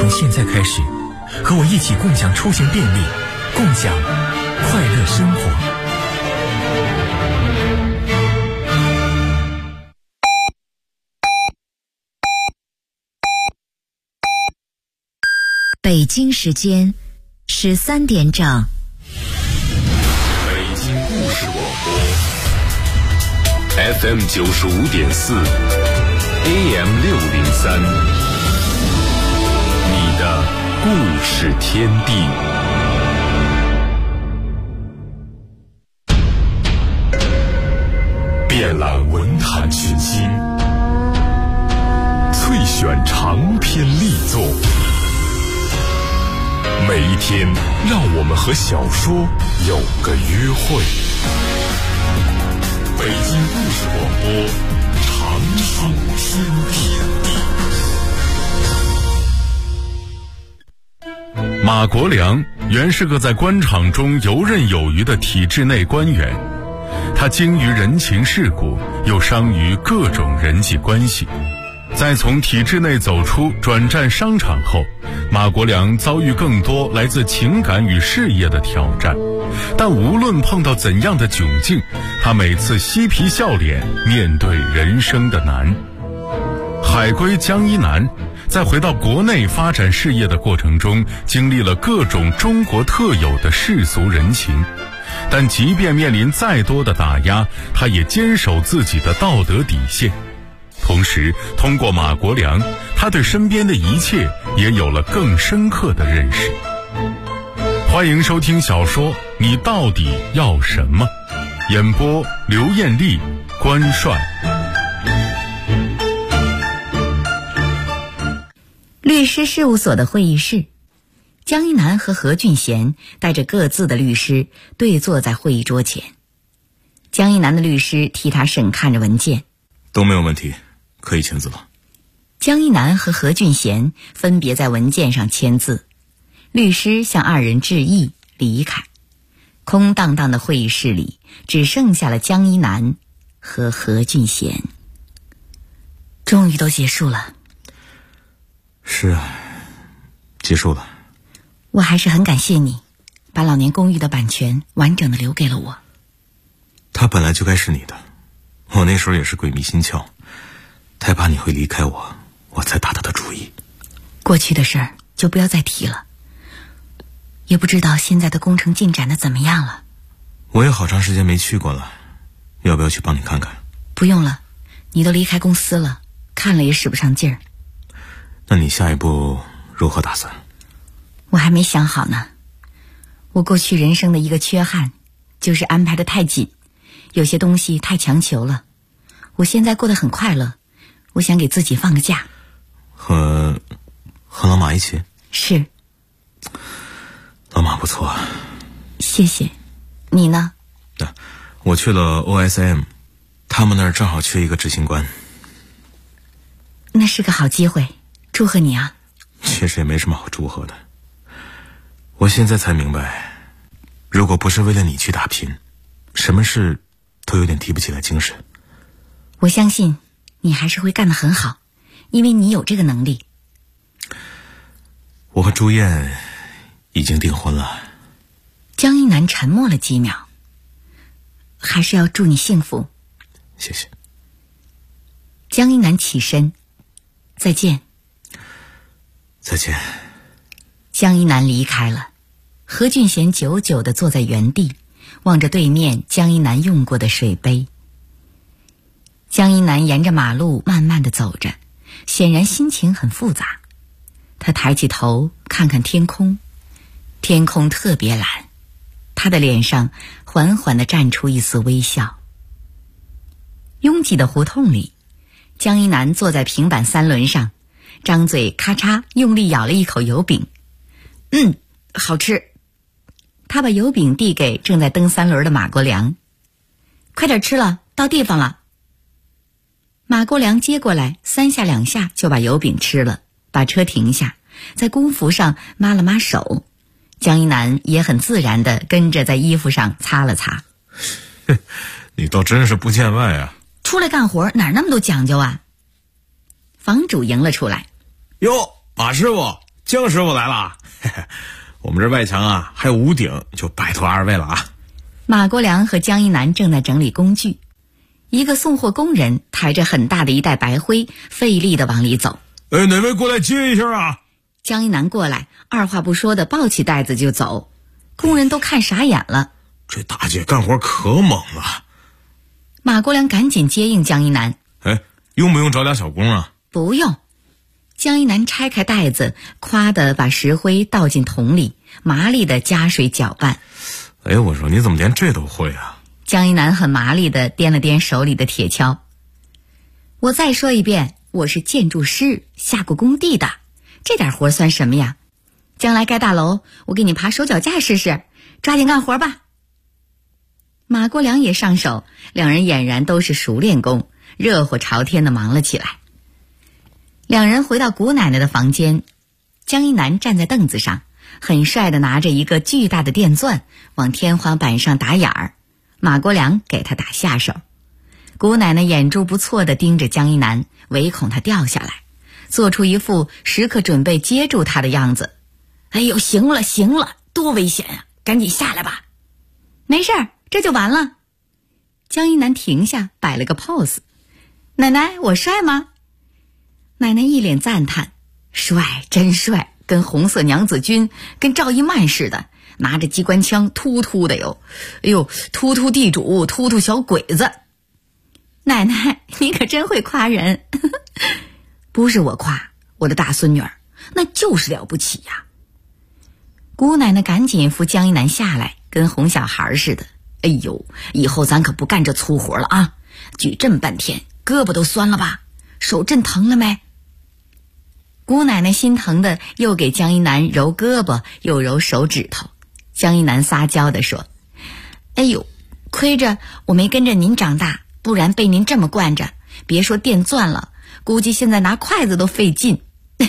从现在开始，和我一起共享出行便利，共享快乐生活。 北京时间13点整。 北京故事广播 FM 95.4 AM 603，你的故事天地。遍览文坛群星，萃选长篇力作。每一天，让我们和小说有个约会。北京故事广播，长寿天地。马国良原是个在官场中游刃有余的体制内官员，他精于人情世故，又商于各种人际关系。在从体制内走出转战商场后，马国良遭遇更多来自情感与事业的挑战，但无论碰到怎样的窘境，他每次嬉皮笑脸面对人生的难。海归江一南在回到国内发展事业的过程中，经历了各种中国特有的世俗人情，但即便面临再多的打压，他也坚守自己的道德底线。同时，通过马国良，他对身边的一切也有了更深刻的认识。欢迎收听小说《你到底要什么》，演播刘艳丽、关帅。 律师事务所的会议室，江一南和何俊贤带着各自的律师对坐在会议桌前。江一南的律师替他审看着文件， 都没有问题，可以签字了。 江一南和何俊贤分别在文件上签字，律师向二人致意离开。空荡荡的会议室里只剩下了江一南和何俊贤。终于都结束了。 是啊，结束了。 我还是很感谢你把老年公寓的版权完整的留给了我。 它本来就该是你的，我那时候也是鬼迷心窍，太怕你会离开我，我才打他的主意。 过去的事儿就不要再提了，也不知道现在的工程进展的怎么样了。 我也好长时间没去过了，要不要去帮你看看？ 不用了，你都离开公司了，看了也使不上劲儿。 那你下一步如何打算？ 我还没想好呢。我过去人生的一个缺憾就是安排得太紧，有些东西太强求了。我现在过得很快乐，我想给自己放个假。 和老马一起？ 是。 老马不错啊。 谢谢。你呢？ 我去了 OSM， 他们那儿正好缺一个执行官。 那是个好机会，祝贺你啊。 确实也没什么好祝贺的。我现在才明白，如果不是为了你去打拼，什么事都有点提不起来精神。 我相信你还是会干得很好，因为你有这个能力。 我和朱燕已经订婚了。 江一南沉默了几秒。还是要祝你幸福。 谢谢。 江一南起身，再见。 再见。 江一南离开了，何俊贤久久地坐在原地，望着对面江一南用过的水杯。江一南沿着马路慢慢地走着，显然心情很复杂。他抬起头看看天空，天空特别蓝，他的脸上缓缓地绽出一丝微笑。拥挤的胡同里，江一南坐在平板三轮上，张嘴咔嚓用力咬了一口油饼。好吃。他把油饼递给正在蹬三轮的马国良。快点吃了，到地方了。马国良接过来，3下2下就把油饼吃了，把车停下，在工服上抹了抹手。江一南也很自然地跟着在衣服上擦了擦。 你倒真是不见外啊。 出来干活哪那么多讲究啊。房主迎了出来。 哟，马师傅， 姜师傅来了。我们这外墙啊还有屋顶，就拜托二位了啊。 马国良和江一南正在整理工具，一个送货工人抬着很大的一袋白灰，费力地往里走。 哪位过来接一下啊？ 江一南过来，二话不说地抱起袋子就走，工人都看傻眼了。 这大姐干活可猛了。 马国良赶紧接应江一南。 用不用找俩小工啊？ 不用。江一南拆开袋子，夸地把石灰倒进桶里，麻利地加水搅拌。 我说你怎么连这都会啊？ 江一南很麻利地掂了掂手里的铁锹。我再说一遍，我是建筑师，下过工地的，这点活算什么呀？将来盖大楼，我给你爬手脚架试试，抓紧干活吧。马国良也上手，两人俨然都是熟练工，热火朝天地忙了起来。两人回到姑奶奶的房间，江一南站在凳子上，很帅地拿着一个巨大的电钻往天花板上打眼儿，马国良给他打下手。姑奶奶眼珠不错地盯着江一南，唯恐他掉下来，做出一副时刻准备接住他的样子。行了行了，多危险啊，赶紧下来吧。没事儿，这就完了。江一南停下，摆了个 pose。奶奶，我帅吗？奶奶一脸赞叹，帅，真帅，跟红色娘子军，跟赵一曼似的，拿着机关枪，突突的哟。突突地主，突突小鬼子。奶奶，你可真会夸人。不是我夸，我的大孙女儿，那就是了不起呀。姑奶奶赶紧扶江一南下来，跟哄小孩似的。以后咱可不干这粗活了啊！举这么半天，胳膊都酸了吧？手震疼了没？姑奶奶心疼的又给江一南揉胳膊，又揉手指头。江一南撒娇地说：亏着我没跟着您长大，不然被您这么惯着，别说电钻了，估计现在拿筷子都费劲。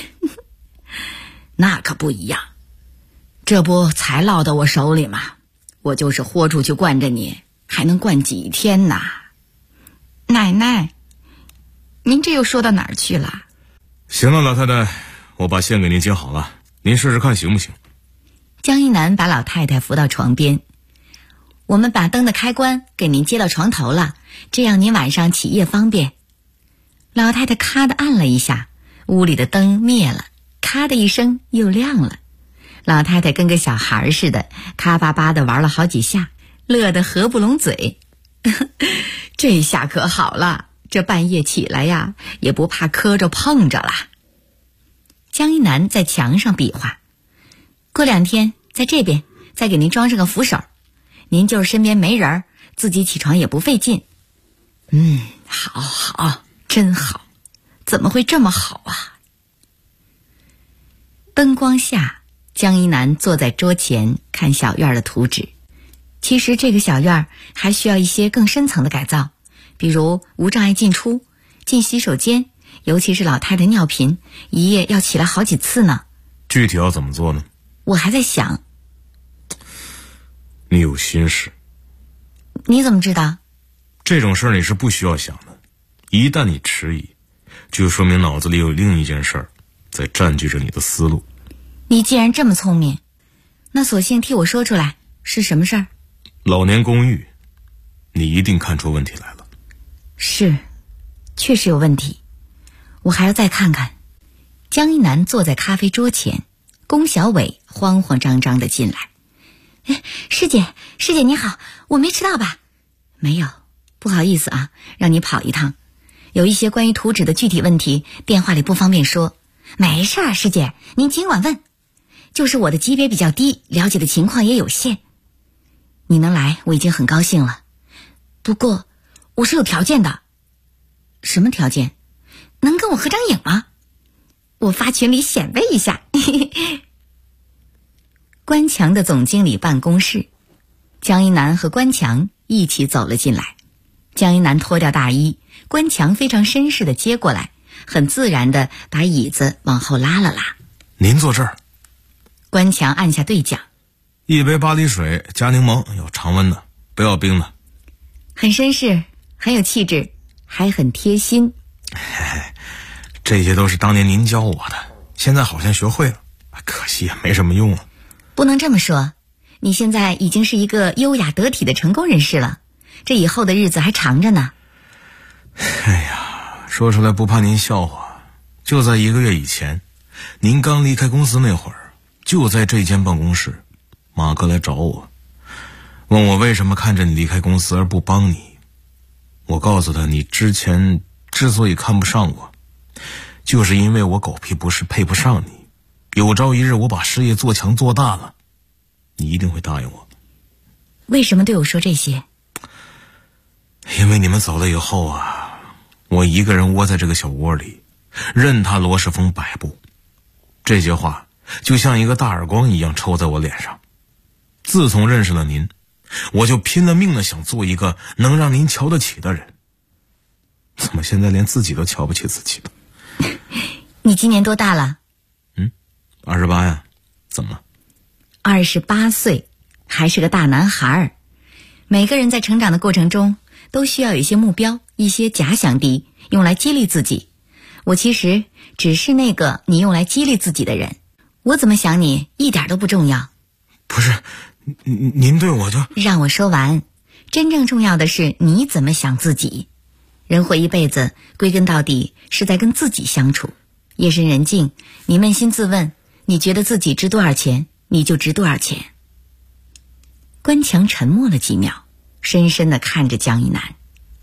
那可不一样，这不才落到我手里吗？我就是豁出去惯着你，还能惯几天呢？奶奶，您这又说到哪儿去了？ 行了，老太太，我把线给您接好了，您试试看行不行？ 江一南把老太太扶到床边。我们把灯的开关给您接到床头了，这样您晚上起夜方便。老太太咔地按了一下，屋里的灯灭了，咔的一声又亮了。老太太跟个小孩似的，咔巴巴地玩了好几下，乐得合不拢嘴。这下可好了，这半夜起来呀，也不怕磕着碰着了。江一南在墙上比划，过2天在这边再给您装上个扶手，您就是身边没人，自己起床也不费劲。好，真好，怎么会这么好啊？灯光下，江一南坐在桌前看小院的图纸。其实这个小院还需要一些更深层的改造，比如无障碍进出、进洗手间，尤其是老太太尿频，一夜要起来好几次呢。 具体要怎么做呢？ 我还在想。 你有心事。 你怎么知道？ 这种事儿你是不需要想的，一旦你迟疑，就说明脑子里有另一件事儿在占据着你的思路。 你既然这么聪明，那索性替我说出来，是什么事儿？ 老年公寓，你一定看出问题来了。 是，确实有问题，我还要再看看。江一南坐在咖啡桌前，龚小伟慌慌张张地进来。师姐你好，我没迟到吧？没有，不好意思啊，让你跑一趟。有一些关于图纸的具体问题，电话里不方便说。没事儿，师姐，您尽管问。就是我的级别比较低，了解的情况也有限。你能来，我已经很高兴了。不过，我是有条件的。什么条件？能跟我合张影吗？我发群里显摆一下。关强的总经理办公室，江一南和关强一起走了进来。江一南脱掉大衣，关强非常绅士地接过来，很自然地把椅子往后拉了拉。 您坐这儿。 关强按下对讲。 一杯巴黎水加柠檬，有常温的，不要冰的。 很绅士，很有气质，还很贴心。 这些都是当年您教我的，现在好像学会了。 可惜也没什么用了。 不能这么说，你现在已经是一个优雅得体的成功人士了，这以后的日子还长着呢。 哎呀，说出来不怕您笑话，就在1个月以前，您刚离开公司那会儿，就在这间办公室，马哥来找我，问我为什么看着你离开公司而不帮你。我告诉他，你之前之所以看不上我，就是因为我狗屁不是配不上你，有朝一日我把事业做强做大了，你一定会答应我。 为什么对我说这些？ 因为你们走了以后啊，我一个人窝在这个小窝里，任他罗世峰摆布。这些话就像一个大耳光一样抽在我脸上。自从认识了您，我就拼了命的想做一个能让您瞧得起的人，怎么现在连自己都瞧不起自己了？ 你今年多大了 ？28呀。怎么了 ？28岁，还是个大男孩。每个人在成长的过程中都需要有一些目标，一些假想敌，用来激励自己。我其实只是那个你用来激励自己的人，我怎么想你一点都不重要。 不是，您对我就…… 让我说完。真正重要的是你怎么想自己。人活一辈子，归根到底是在跟自己相处。夜深人静，你扪心自问，你觉得自己值多少钱，你就值多少钱。关强沉默了几秒，深深地看着江一南。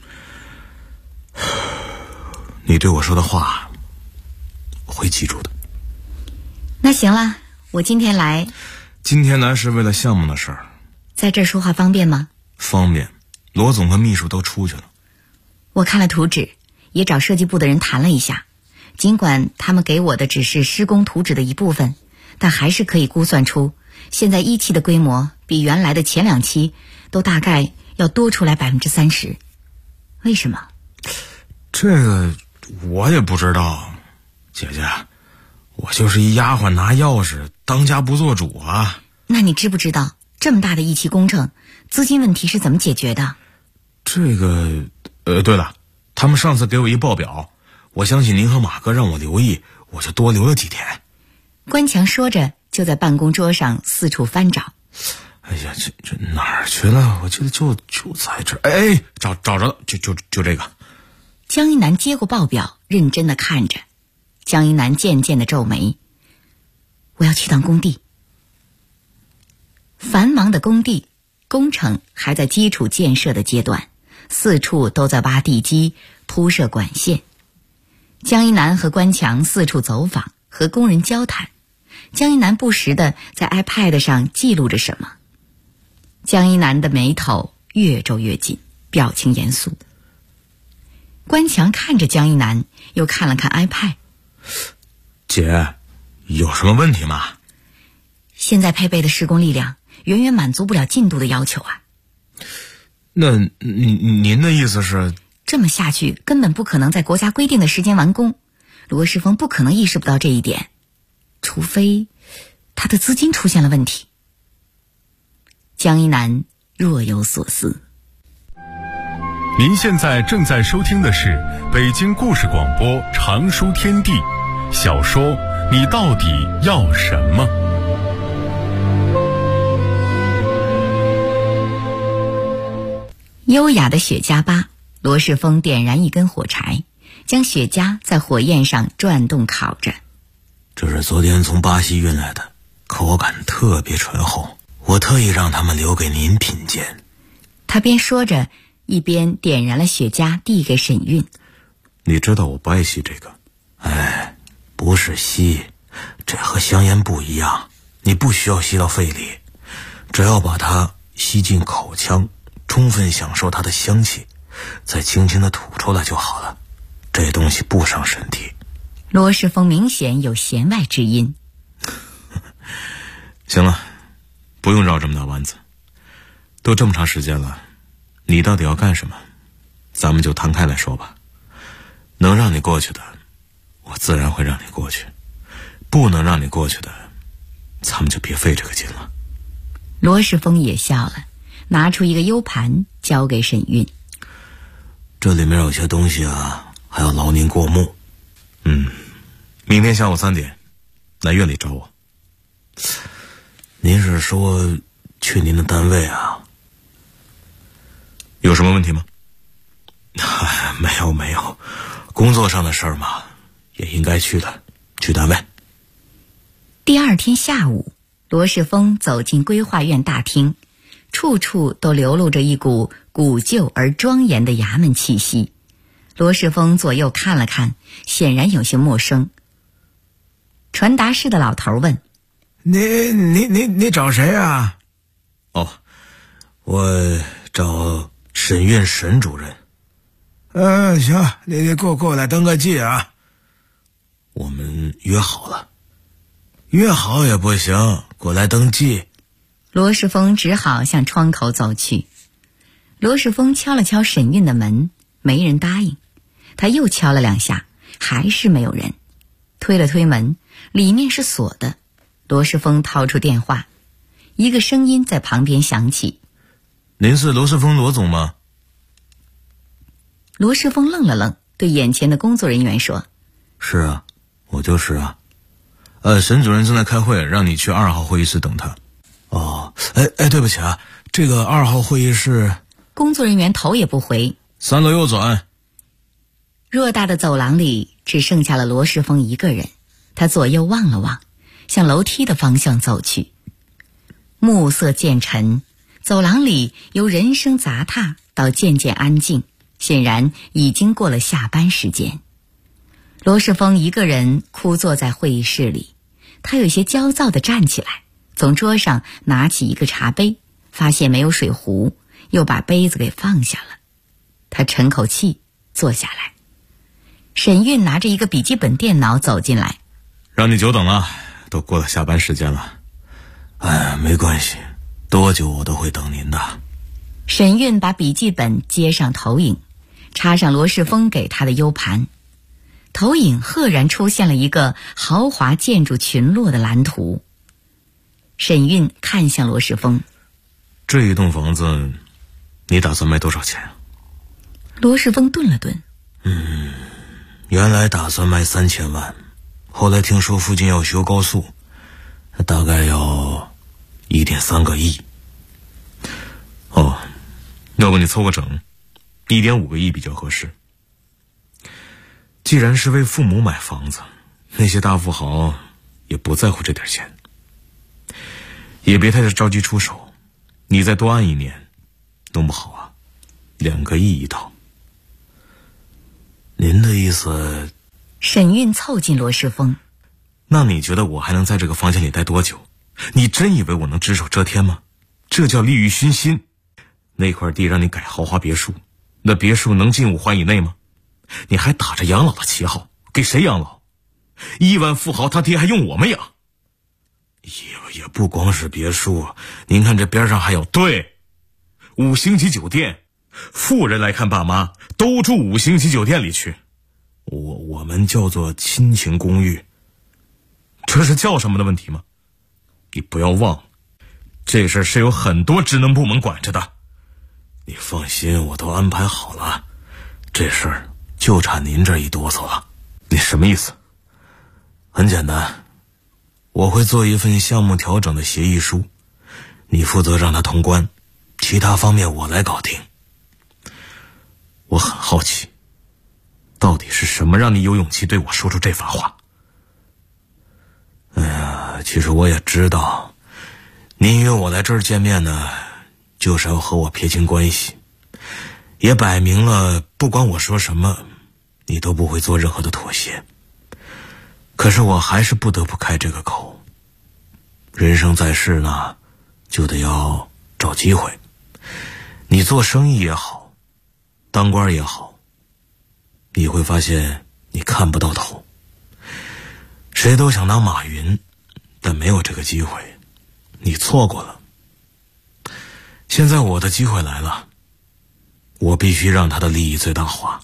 你对我说的话，我会记住的。 那行了，我今天来是为了项目的事儿。 在这儿说话方便吗？ 方便，罗总和秘书都出去了。 我看了图纸，也找设计部的人谈了一下，尽管他们给我的只是施工图纸的一部分，但还是可以估算出现在1期的规模比原来的前2期都大概要多出来30%。为什么？ 这个我也不知道，姐姐，我就是一丫鬟拿钥匙，当家不做主啊。 那你知不知道这么大的1期工程，资金问题是怎么解决的？ 这个对了，他们上次给我一报表，我相信您和马哥让我留意，我就多留了几天。 关强说着就在办公桌上四处翻找。 哎呀，这哪儿去了？我记得就在这儿。哎，找着了，就这个。 江一南接过报表，认真地看着。江一南渐渐地皱眉。我要去趟工地。繁忙的工地，工程还在基础建设的阶段，四处都在挖地基、铺设管线。江一南和关强四处走访，和工人交谈。江一南不时地在 iPad 上记录着什么。江一南的眉头越皱越紧，表情严肃。关强看着江一南，又看了看 iPad。 姐，有什么问题吗？ 现在配备的施工力量远远满足不了进度的要求啊。 那您的意思是？ 这么下去根本不可能在国家规定的时间完工。罗世峰不可能意识不到这一点，除非他的资金出现了问题。江一南若有所思。 您现在正在收听的是北京故事广播长书天地小说《你到底要什么》。 优雅的雪茄吧，罗世峰点燃一根火柴，将雪茄在火焰上转动烤着。 这是昨天从巴西运来的，口感特别醇厚，我特意让他们留给您品鉴。 他边说着一边点燃了雪茄递给沈韵。 你知道我不爱吸这个。哎，不是吸，这和香烟不一样，你不需要吸到肺里，只要把它吸进口腔，充分享受它的香气，再轻轻地吐出来就好了。这东西不伤身体。 罗世峰明显有弦外之音。 行了，不用绕这么大弯子，都这么长时间了，你到底要干什么？咱们就摊开来说吧。能让你过去的，我自然会让你过去；不能让你过去的，咱们就别费这个劲了。 罗世峰也笑了，拿出一个 U 盘交给沈韵。 这里面有些东西啊，还要劳您过目。明天下午3点来院里找我。 您是说去您的单位啊？有什么问题吗？没有，工作上的事儿嘛，也应该去的，去单位。 第二天下午，罗世峰走进规划院大厅，处处都流露着一股古旧而庄严的衙门气息。罗世峰左右看了看，显然有些陌生。传达室的老头问： 你找谁啊？ 哦，我找审院沈主任。 行，你过来登个记啊。 我们约好了。约好也不行，过来登记。 罗世峰只好向窗口走去。罗世峰敲了敲审院的门，没人答应。他又敲了2下，还是没有人。推了推门，里面是锁的。罗世峰掏出电话，一个声音在旁边响起： 您是罗世峰罗总吗？ 罗世峰愣了愣，对眼前的工作人员说： 是啊，我就是啊。沈主任正在开会，让你去2号会议室等他。哦，对不起啊，这个2号会议室。 工作人员头也不回 3楼右转。 偌大的走廊里只剩下了罗世峰一个人，他左右望了望，向楼梯的方向走去。暮色渐沉，走廊里由人声杂沓到渐渐安静，显然已经过了下班时间。罗世峰一个人枯坐在会议室里，他有些焦躁地站起来，从桌上拿起一个茶杯，发现没有水壶，又把杯子给放下了。他沉口气，坐下来。沈韵拿着一个笔记本电脑走进来： 让你久等了，都过了下班时间了。没关系，多久我都会等您的。 沈韵把笔记本接上投影，插上罗世峰给他的 U 盘。投影赫然出现了一个豪华建筑群落的蓝图。沈韵看向罗世峰： 这一栋房子你打算卖多少钱啊？ 罗世峰顿了顿： 原来打算卖3000万，后来听说附近要修高速，大概要1.3个亿。要不你凑个整，1.5个亿比较合适。既然是为父母买房子，那些大富豪也不在乎这点钱，也别太着急出手。你再多按1年，弄不好啊，2个亿一套。您的意思？ 沈韵凑近罗世峰： 那你觉得我还能在这个房间里待多久？你真以为我能只手遮天吗？这叫利欲熏心。那块地让你改豪华别墅，那别墅能进5环以内吗？你还打着养老的旗号，给谁养老？1万富豪他爹还用我们养？也不光是别墅，您看这边上还有5星级酒店，富人来看爸妈都住5星级酒店里去。我们叫做亲情公寓，这是叫什么的问题吗？你不要忘了，这事是有很多职能部门管着的。你放心，我都安排好了，这事儿就差您这一哆嗦了。你什么意思？很简单，我会做一份项目调整的协议书，你负责让它通关，其他方面我来搞定。我很好奇，到底是什么让你有勇气对我说出这番话？其实我也知道，您约我来这儿见面呢，就是要和我撇清关系，也摆明了不管我说什么，你都不会做任何的妥协。可是我还是不得不开这个口。人生在世呢，就得要找机会。你做生意也好，当官也好，你会发现你看不到头。谁都想当马云，但没有这个机会，你错过了。现在我的机会来了，我必须让他的利益最大化。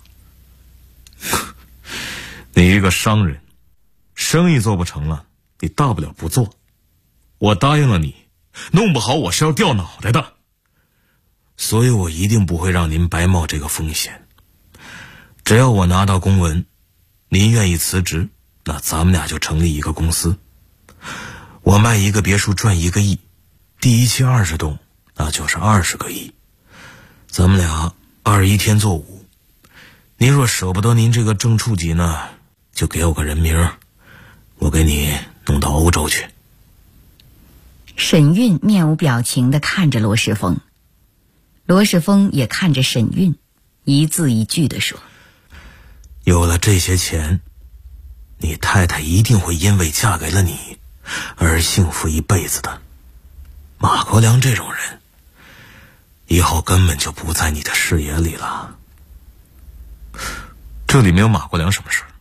你一个商人，生意做不成了，你大不了不做。我答应了你，弄不好我是要掉脑袋的。所以我一定不会让您白冒这个风险。只要我拿到公文，您愿意辞职，那咱们俩就成立一个公司。 我卖一个别墅赚1个亿，第一期20栋，那就是20个亿。咱们俩21天做5。您若舍不得您这个正处级呢，就给我个人名，我给你弄到欧洲去。 沈运面无表情地看着罗世峰，罗世峰也看着沈运，一字一句地说： 有了这些钱，你太太一定会因为嫁给了你而幸福一辈子的。马国良这种人，以后根本就不在你的视野里了。 这里没有马国良什么事儿。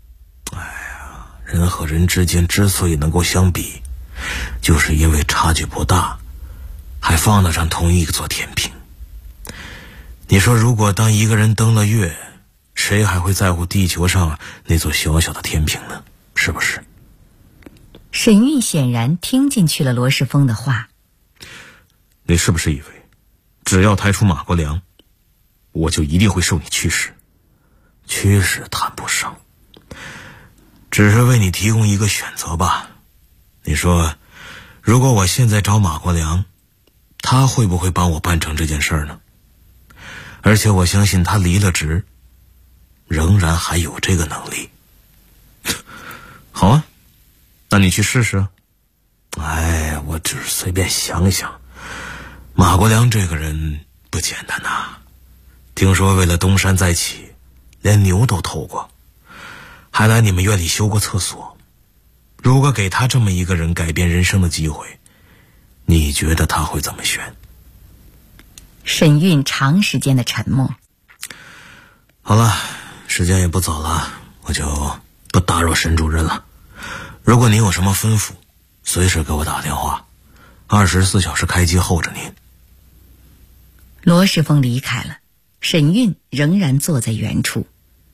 人和人之间之所以能够相比，就是因为差距不大，还放得上同一座天平。你说如果当一个人登了月，谁还会在乎地球上那座小小的天平呢？是不是？ 沈运显然听进去了罗世峰的话。 你是不是以为只要抬出马国良，我就一定会受你驱使？ 驱使谈不上，只是为你提供一个选择吧。你说如果我现在找马国良，他会不会帮我办成这件事儿呢？而且我相信他离了职仍然还有这个能力。 好啊，那你去试试。 我只是随便想想，马国良这个人不简单呐。听说为了东山再起，连牛都偷过，还来你们院里修过厕所。如果给他这么一个人改变人生的机会，你觉得他会怎么选？ 沈运长时间的沉默。 好了，时间也不早了，我就不打扰沈主任了。如果您有什么吩咐，随时给我打电话，24小时开机候着您。 罗世峰离开了，沈运仍然坐在原处。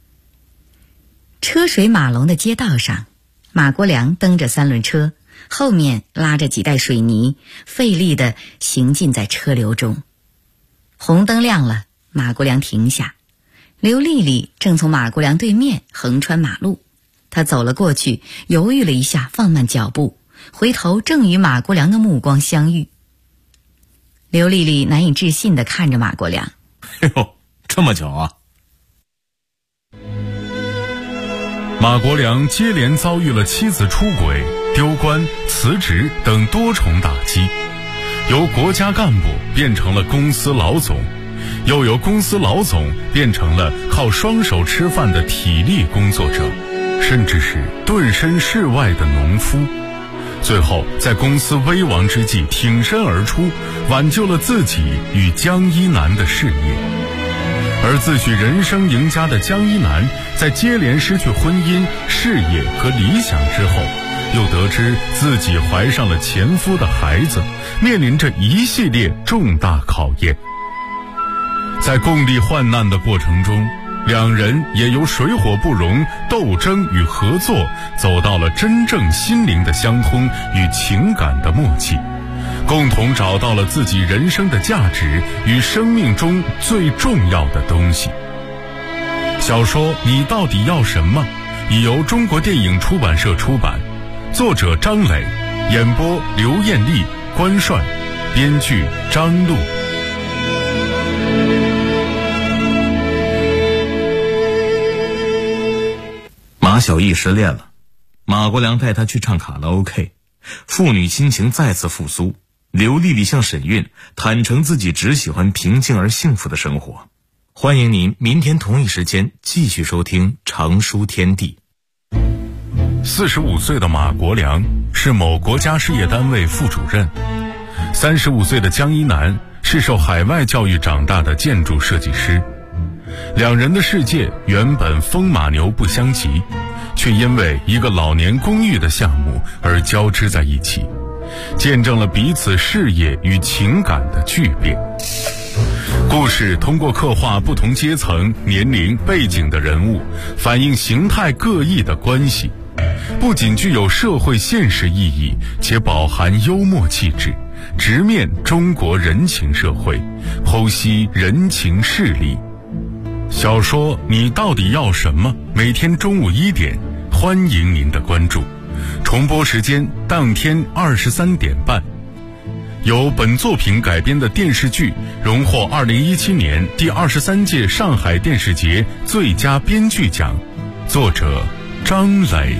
车水马龙的街道上，马国良蹬着3轮车，后面拉着几袋水泥，费力地行进在车流中。红灯亮了，马国良停下。刘丽丽正从马国良对面横穿马路，她走了过去，犹豫了一下，放慢脚步，回头正与马国良的目光相遇。刘丽丽难以置信地看着马国良。 这么巧啊！ 马国良接连遭遇了妻子出轨、丢官、辞职等多重打击，由国家干部变成了公司老总，又由公司老总变成了靠双手吃饭的体力工作者，甚至是顿身事外的农夫。最后在公司危亡之际挺身而出，挽救了自己与江一南的事业。而自诩人生赢家的江一南，在接连失去婚姻、事业和理想之后，又得知自己怀上了前夫的孩子，面临着一系列重大考验。在共历患难的过程中，两人也由水火不容、斗争与合作，走到了真正心灵的相通与情感的默契，共同找到了自己人生的价值与生命中最重要的东西。小说《你到底要什么》已由中国电影出版社出版，作者张磊，演播刘艳丽、关帅，编剧张璐。 马小艺失恋了，马国良带他去唱卡拉 OK， 父女亲情再次复苏。刘丽丽向沈运坦诚自己只喜欢平静而幸福的生活。欢迎您明天同一时间继续收听长书天地。 45岁的马国良是某国家事业单位副主任，35岁的江一南是受海外教育长大的建筑设计师。两人的世界原本风马牛不相及，却因为一个老年公寓的项目而交织在一起，见证了彼此事业与情感的巨变。故事通过刻画不同阶层、年龄、背景的人物，反映形态各异的关系，不仅具有社会现实意义，且饱含幽默气质，直面中国人情社会，剖析人情事理。小说《你到底要什么》每天中午1点，欢迎您的关注。 重播时间当天23点半。由本作品改编的电视剧荣获2017年第23届上海电视节最佳编剧奖，作者张磊。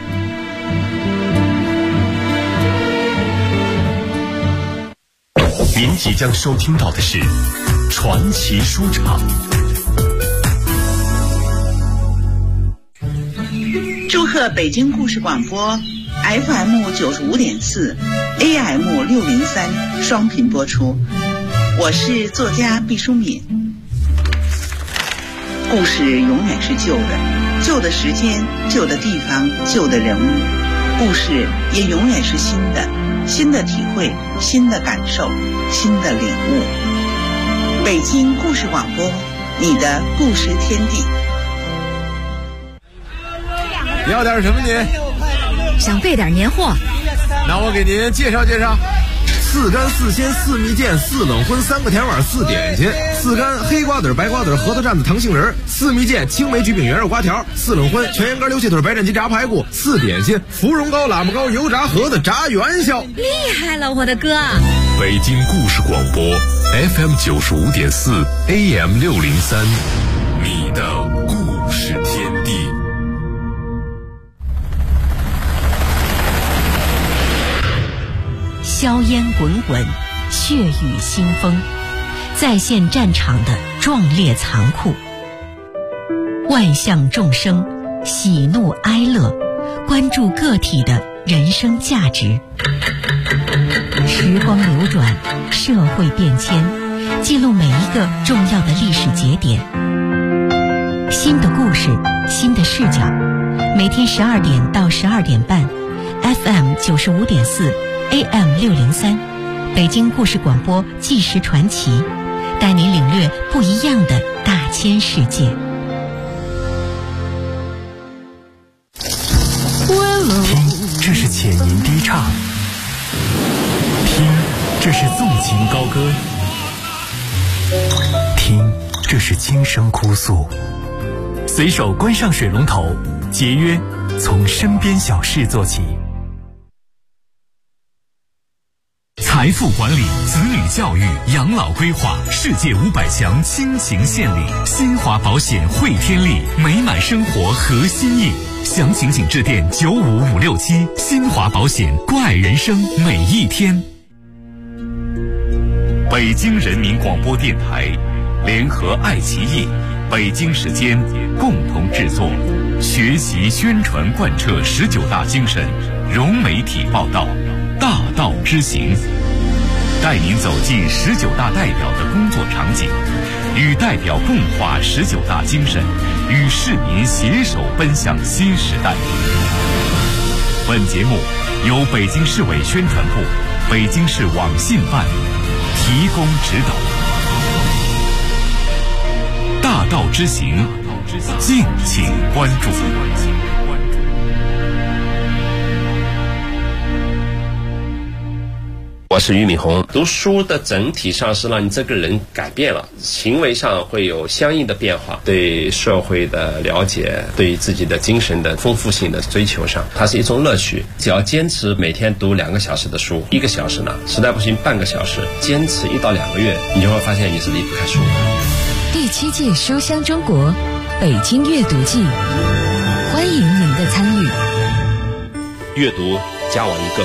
您即将收听到的是传奇书场。 祝贺北京故事广播 FM 95.4 AM 603双频播出，我是作家毕淑敏。故事永远是旧的，旧的时间，旧的地方，旧的人物，故事也永远是新的，新的体会，新的感受，新的领悟。北京故事广播，你的故事天地。 要点什么您？ 想备点年货。 那我给您介绍介绍：4干4鲜4蜜饯4冷荤3个甜碗4点心，4干黑瓜子白瓜子核桃蘸子糖杏仁，4蜜饯青梅橘饼圆肉瓜条，4冷荤全羊肝溜蟹腿白斩鸡炸排骨，4点心芙蓉糕喇嘛糕油炸盒子炸元宵。 厉害了，我的哥！ 北京故事广播 FM 95.4 AM 603，你的故事天地。 硝烟滚滚，血雨腥风，再现战场的壮烈残酷。万象众生，喜怒哀乐，关注个体的人生价值。时光流转，社会变迁，记录每一个重要的历史节点。新的故事，新的视角，每天12点到12点半 FM 95.4AM 603，北京故事广播纪实传奇，带您领略不一样的大千世界。 听，这是浅吟低唱；听，这是纵情高歌；听，这是轻声哭诉。随手关上水龙头，节约从身边小事做起。财富管理、子女教育、养老规划，世界500强亲情献礼，新华保险汇天利，美满生活核心意。详情请致电95567，新华保险，关爱人生每一天。 北京人民广播电台联合爱奇艺、北京时间共同制作，学习宣传贯彻19大精神，融媒体报道，大道之行，带您走进19大代表的工作场景，与代表共话19大精神，与市民携手奔向新时代。本节目由北京市委宣传部、北京市网信办提供指导。大道之行，敬请关注。 我是俞敏洪。读书的整体上是让你这个人改变了，行为上会有相应的变化，对社会的了解，对自己的精神的丰富性的追求上，它是一种乐趣。只要坚持每天读2个小时的书，1个小时呢，实在不行半个小时，坚持1到2个月，你就会发现你是离不开书的。 第7届书香中国北京阅读季，欢迎您的参与。 阅读加我1个。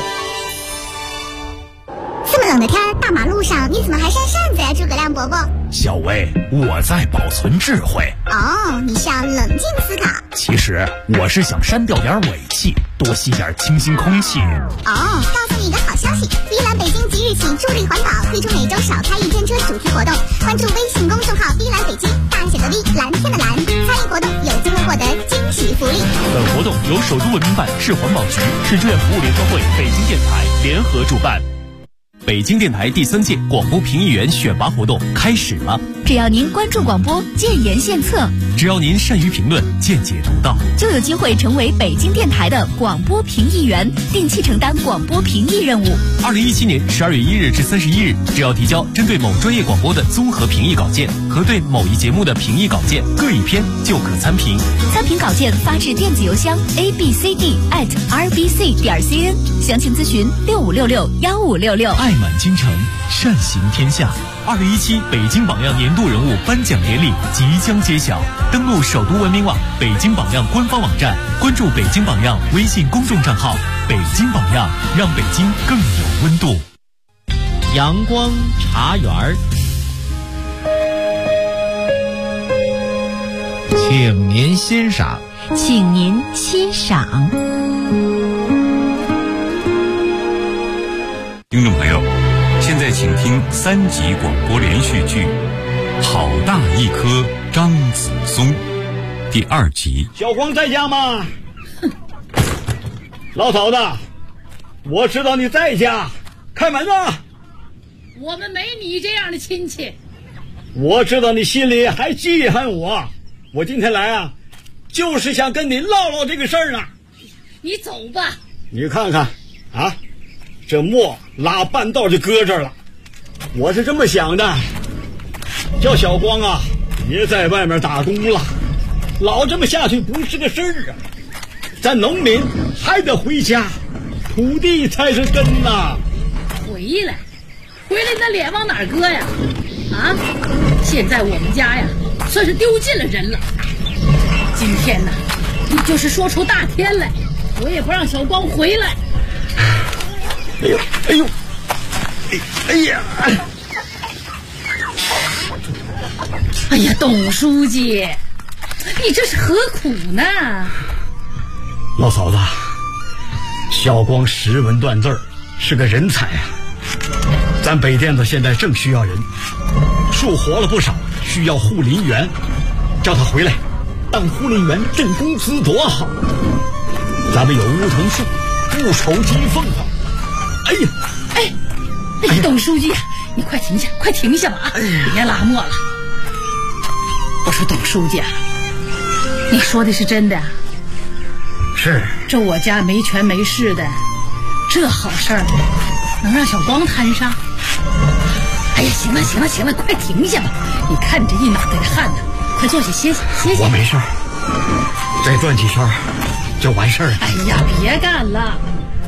这么冷的天，大马路上你怎么还扇扇子呀，诸葛亮伯伯？ 小薇，我在保存智慧。 哦，你是要冷静思考。 其实我是想删掉点尾气，多吸点清新空气。 哦，告诉你一个好消息，碧蓝北京即日起助力环保，推出每周少开1天车主题活动。关注微信公众号碧蓝北京，大写的 V， 蓝天的蓝，参与活动有机会获得惊喜福利。 本活动由首都文明办、市环保局、市志愿服务联合会、北京电台联合主办。 北京电台第3届广播评议员选拔活动开始了。 只要您关注广播，建言献策； 只要您善于评论，见解独到， 就有机会成为北京电台的广播评议员，定期承担广播评议任务。 2017年12月1日至31日，只要提交针对某专业广播的综合评议稿件和对某一节目的评议稿件各1篇，就可参评。 参评稿件发至电子邮箱 abcd@rbc.cn， 详情咨询65661566。 爱满京城，善行天下。2017北京榜样年度人物颁奖典礼即将揭晓，登录首都文明网、北京榜样官方网站，关注北京榜样微信公众账号，北京榜样，让北京更有温度。 阳光茶园儿，请您欣赏， 请您欣赏。 听众朋友，现在请听3集广播连续剧《好大一棵张子松》第2集。 小光在家吗？老嫂子，我知道你在家，开门啊！ 我们没你这样的亲戚。 我知道你心里还记恨我，我今天来啊，就是想跟你唠唠这个事儿呢。 你走吧。 你看看啊，这磨拉半道就搁这儿了。我是这么想的，叫小光啊别在外面打工了，老这么下去不是个事儿啊。咱农民还得回家，土地才是根呐。 回来那脸往哪儿搁呀？啊，现在我们家呀算是丢尽了人了。今天呢，你就是说出大天来，我也不让小光回来。 哎呦哎呦哎呀！ 哎呀，董书记，你这是何苦呢？ 老嫂子，小光识文断字，是个人才啊。咱北甸子现在正需要人，树活了不少，需要护林员，叫他回来当护林员，挣工资多好。咱们有梧桐树，不愁金凤凰。哎呀， 哎呀，董书记，你快停下，快停下吧啊！别拉磨了。我说董书记啊，你说的是真的？ 是。 这我家没权没势的，这好事儿能让小光摊上？哎呀，行了，快停下吧！你看你这一脑袋的汗呢，快坐下歇歇。 我没事，再转几圈就完事儿了。 哎呀，别干了。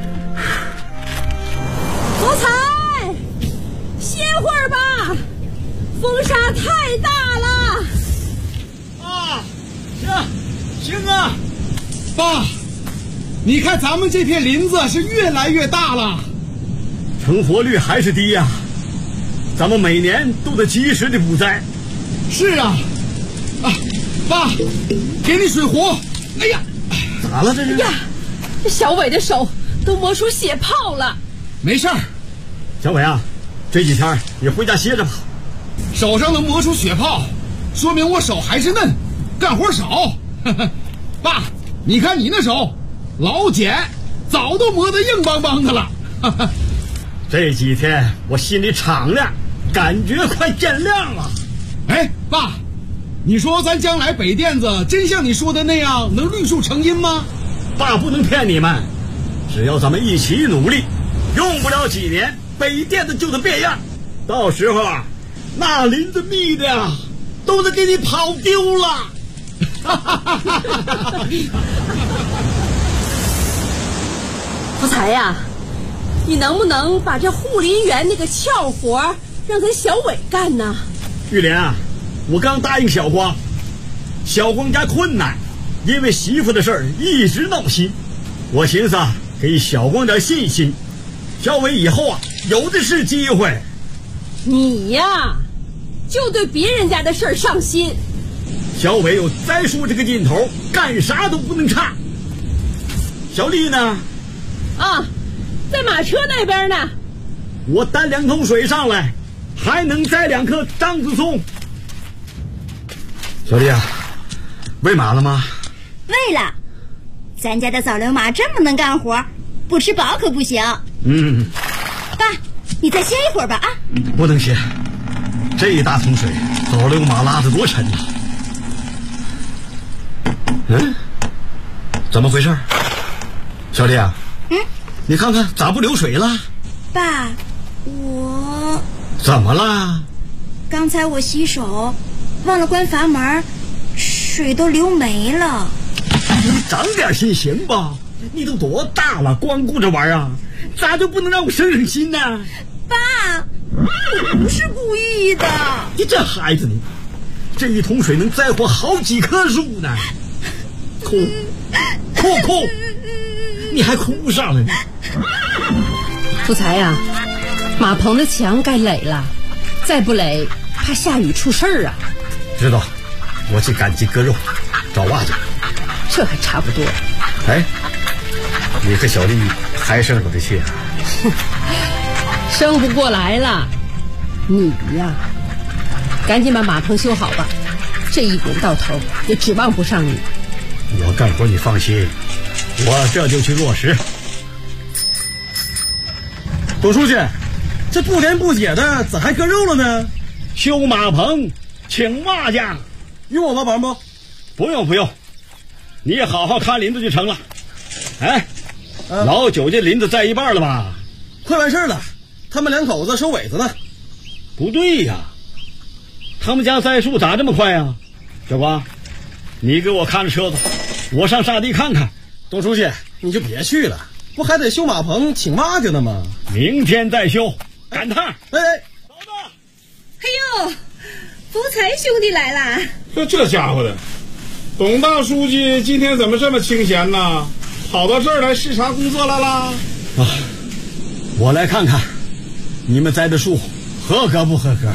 国才，歇会儿吧，风沙太大了。 啊，行啊， 爸，你看咱们这片林子是越来越大了， 成活率还是低呀。咱们每年都得及时的补栽。 是啊，爸，给你水壶。哎呀， 咋了这是？ 呀，这小伟的手都磨出血泡了。 没事儿， 小伟啊，这几天你回家歇着吧。 手上能磨出血泡，说明我手还是嫩，干活少。爸，你看你那手，老茧早都磨得硬邦邦的了。 这几天我心里敞亮，感觉快见亮了。 哎，爸，你说咱将来北甸子真像你说的那样能绿树成荫吗？ 爸不能骗你们，只要咱们一起努力，用不了几年，北甸子就得变样。到时候啊，那林子密的呀，都得给你跑丢了。 福才呀，你能不能把这护林员那个俏活让咱小伟干呢？ 玉莲啊，我刚答应小光，小光家困难，因为媳妇的事儿一直闹心。我寻思啊，给小光点信心，小伟以后啊有的是机会。 你呀，就对别人家的事儿上心。 小伟有栽树这个劲头，干啥都不能差。小丽呢？ 啊，在马车那边呢。 我担2桶水上来，还能摘2棵张子松。小丽啊，喂马了吗？ 喂了，咱家的早流马这么能干活，不吃饱可不行。 嗯。 爸， 你再歇一会儿吧啊！ 不能歇，这一大桶水走溜马拉的多沉呐！怎么回事？小丽啊，你看看咋不流水了？ 爸，我怎么了？ 刚才我洗手忘了关阀门，水都流没了。 你长点心行吧？你都多大了，光顾着玩啊？咋就不能让我省省心呢？ 爸，我不是故意的。 你这孩子你，这一桶水能栽活好几棵树呢。哭，你还哭上了呢。 福才呀，马棚的墙该垒了，再不垒怕下雨出事儿啊。 知道，我去赶集割肉找袜去。 这还差不多。 哎，你和小丽还生我的气啊？ 生不过来了。你呀，赶紧把马棚修好吧，这一点到头也指望不上你。 我干活你放心，我这就去落实。董书记，这不连不解的咋还割肉了呢？修马棚请瓦匠，用我帮忙不？不用，你好好看林子就成了。哎，老九家林子栽一半了吧？快完事了，他们两口子收尾子呢。不对呀，他们家栽树咋这么快呀？小光，你给我看着车子，我上沙地看看。董书记，你就别去了，不还得修马棚请瓦匠呢吗？明天再修，赶趟。哎，走吧。 哎呦，福才兄弟来啦！ 这家伙的，董大书记今天怎么这么清闲呢？跑到这儿来视察工作来啦？ 啊，我来看看，你们栽的树合格不合格？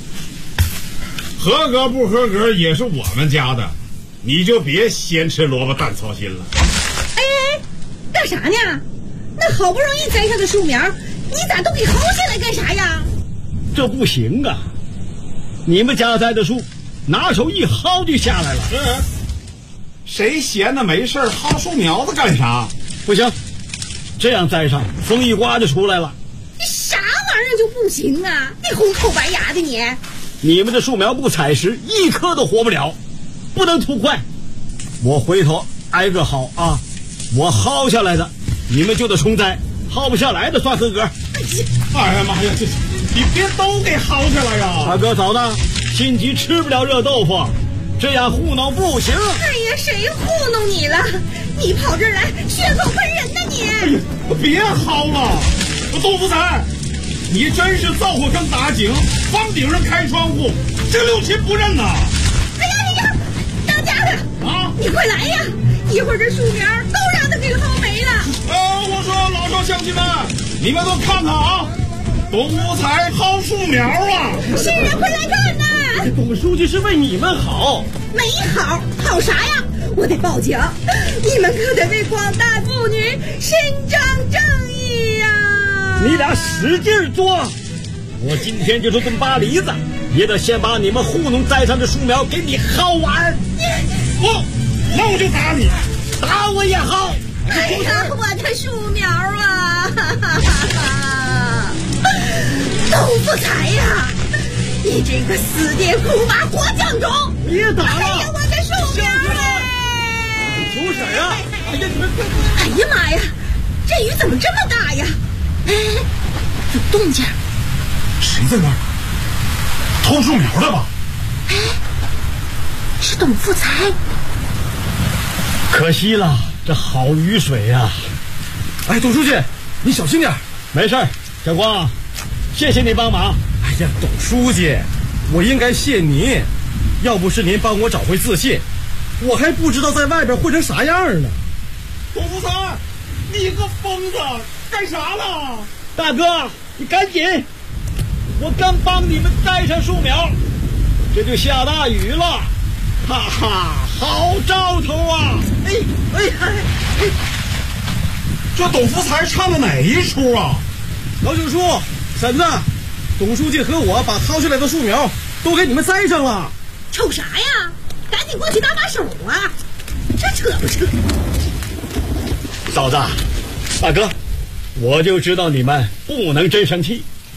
合格不合格也是我们家的，你就别先吃萝卜淡操心了。 哎，干啥呢？那好不容易栽上的树苗，你咋都给薅下来干啥呀？ 这不行啊！你们家栽的树，拿手一薅就下来了。 谁闲的没事薅树苗子干啥？ 不行，这样栽上，风一刮就出来了。 你啥玩意儿就不行啊？你红口白牙的你！ 你们的树苗不采实，一棵都活不了，不能图快。我回头挨个薅啊，我薅下来的你们就得重栽，薅不下来的算合格。 哎呀妈呀，这你别都给薅下来呀！ 大哥嫂子，心急吃不了热豆腐，这样糊弄不行。 哎呀，谁糊弄你了？你跑这儿来血口喷人呢你！ 哎呀，别薅了！杜福才，你真是灶火坑打井，房顶上开窗户，这六亲不认呐！ 哎呀，当家的啊，你快来呀！一会儿这树苗都让他给薅没了。 我说老少乡亲们，你们都看看啊，董福才薅树苗啊！ 是啊，快来看呐！ 董书记是为你们好。 没好，好啥呀？我得报警！你们可得为广大妇女伸张正义呀！ 你俩使劲做，我今天就是顿扒梨子，也得先把你们糊弄栽上的树苗给你薅完。 那我就打你， 打我也薅。 哎呀，我的树苗啊！董福才呀，你这个死爹苦妈活犟种！ 别打了！ 哎呀，我的树苗哎！ 出事啊！哎呀，你们快！ 哎呀妈呀，这雨怎么这么大呀？哎，有动静！ 谁在那儿？偷树苗的吧？ 哎，是董福才。 可惜了，这好雨水呀！哎，董书记，你小心点。没事，小光，谢谢你帮忙。哎呀，董书记，我应该谢您，要不是您帮我找回自信，我还不知道在外边混成啥样呢。 董福才，你个疯子，干啥了？ 大哥，你赶紧！我刚帮你们栽上树苗，这就下大雨了，哈哈，好兆头啊！ 这董福才唱的哪一出啊？ 老九叔、婶子，董书记和我把薅下来的树苗都给你们栽上了。 瞅啥呀？赶紧过去搭把手啊！这扯不扯？ 嫂子，大哥，我就知道你们不能真生气。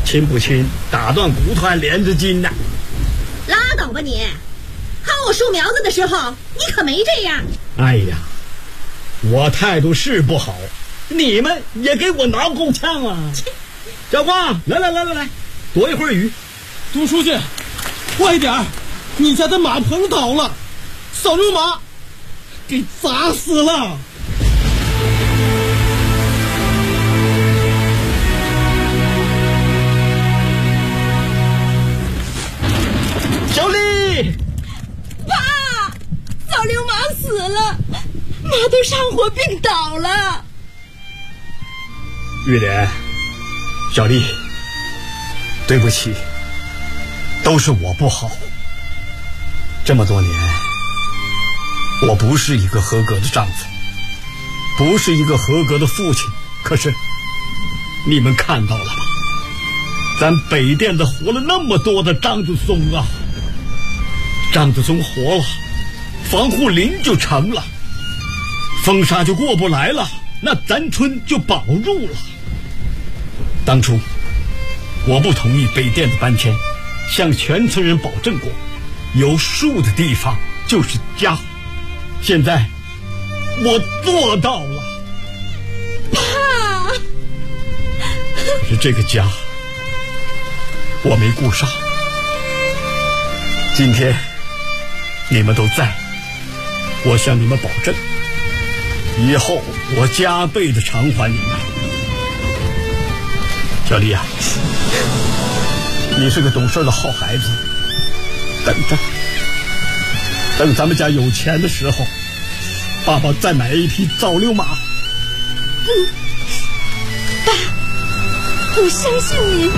亲不亲，打断骨头还连着筋呢。 拉倒吧你！喊我树苗子的时候，你可没这样。 哎呀，我态度是不好，你们也给我挠够呛啊！小光，来，躲一会儿雨。 杜书记，快点！你家的马棚倒了，扫妞马给砸死了。 小丽， 爸，扫妞马死了，马都上火病倒了。 玉莲，小丽，对不起，都是我不好。这么多年，我不是一个合格的丈夫，不是一个合格的父亲。可是你们看到了吗？咱北店子活了那么多的张子松啊，张子松活了，防护林就成了，风沙就过不来了，那咱村就保住了。当初我不同意北店子搬迁，向全村人保证过，有树的地方就是家。现在我做到了， 爸。 可是这个家我没顾上。今天你们都在，我向你们保证，以后我加倍的偿还你们。小丽啊，你是个懂事的好孩子，等咱们家有钱的时候，爸爸再买一匹早溜马。 爸，我相信你。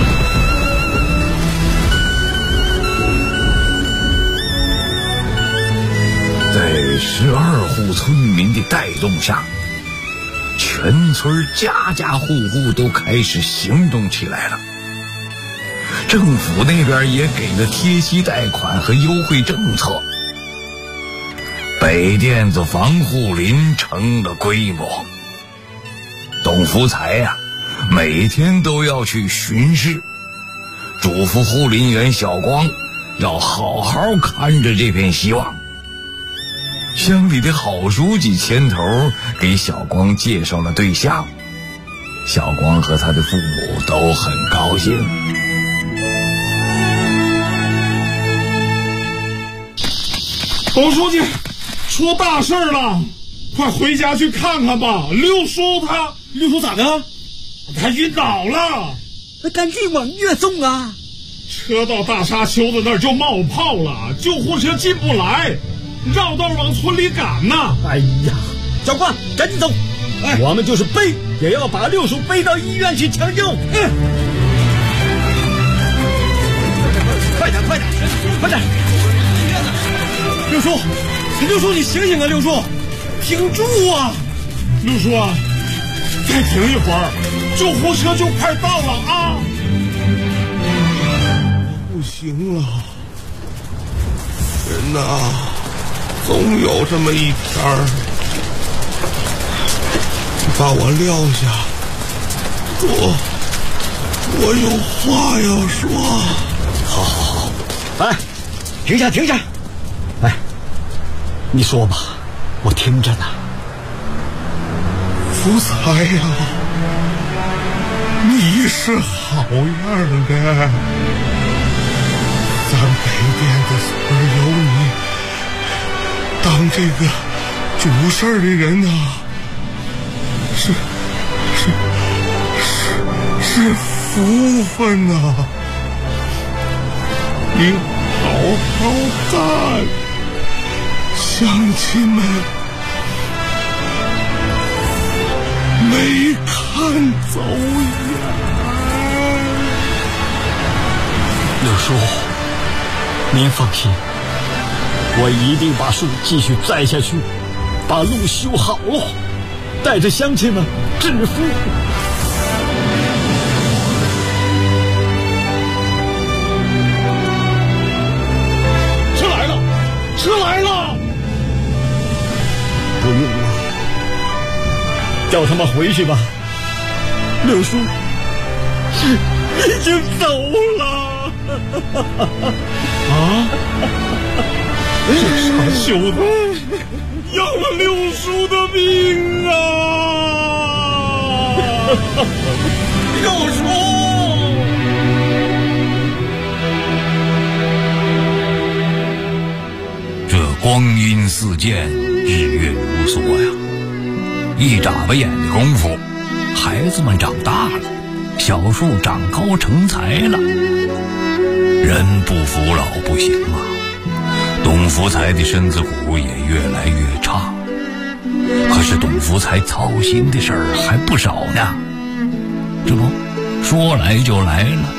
在12户村民的带动下，全村家家户户都开始行动起来了。政府那边也给了贴息贷款和优惠政策，北店子防护林成了规模。董福才呀，每天都要去巡视，嘱咐护林员小光要好好看着这片希望。乡里的好书记牵头给小光介绍了对象，小光和他的父母都很高兴。 董书记，出大事了，快回家去看看吧。六叔咋的？他晕倒了。 那赶紧往医院送啊！ 车到大沙丘子那儿就冒泡了，救护车进不来，绕道往村里赶呐。 哎呀，小光，赶紧走！哎，我们就是背也要把六叔背到医院去抢救。快点！六叔，你醒醒啊！六叔，挺住啊！ 六叔啊，再停一会儿，救护车就快到了啊！ 不行了，人呐，总有这么一天儿，把我撂下，我有话要说。 好，哎，停下！哎，你说吧，我听着呢。 福才呀，你是好样的，咱北店子村有你当这个主事的人呐，是福分呐。你好好干，乡亲们没看走眼。 六叔，您放心，我一定把树继续栽下去，把路修好了，带着乡亲们致富。 车来了！ 不用了，叫他们回去吧。六叔， 已经走了。啊！这傻修子要了六叔的命啊！六叔！ 这光阴似箭，日月如梭呀！一眨巴眼的功夫，孩子们长大了，小树长高成才了。人不服老不行啊！董福才的身子骨也越来越差，可是董福才操心的事儿还不少呢。这不，说来就来了。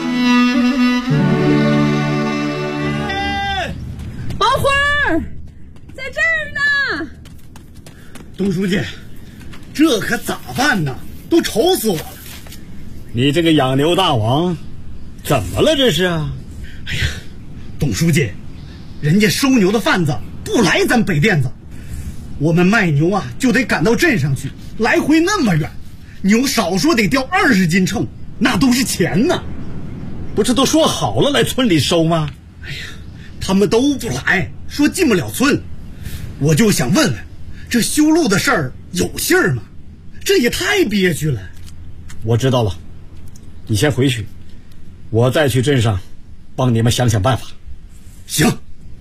宝花在这儿呢。 董书记，这可咋办呢？都愁死我了！你这个养牛大王，怎么了这是啊？哎呀，董书记，人家收牛的贩子不来咱北店子，我们卖牛啊就得赶到镇上去，来回那么远，牛少说得掉20斤秤，那都是钱呢。不是都说好了来村里收吗？哎呀，他们都不来，说进不了村。我就想问问，这修路的事儿有信儿吗？这也太憋屈了。我知道了，你先回去，我再去镇上帮你们想想办法。行。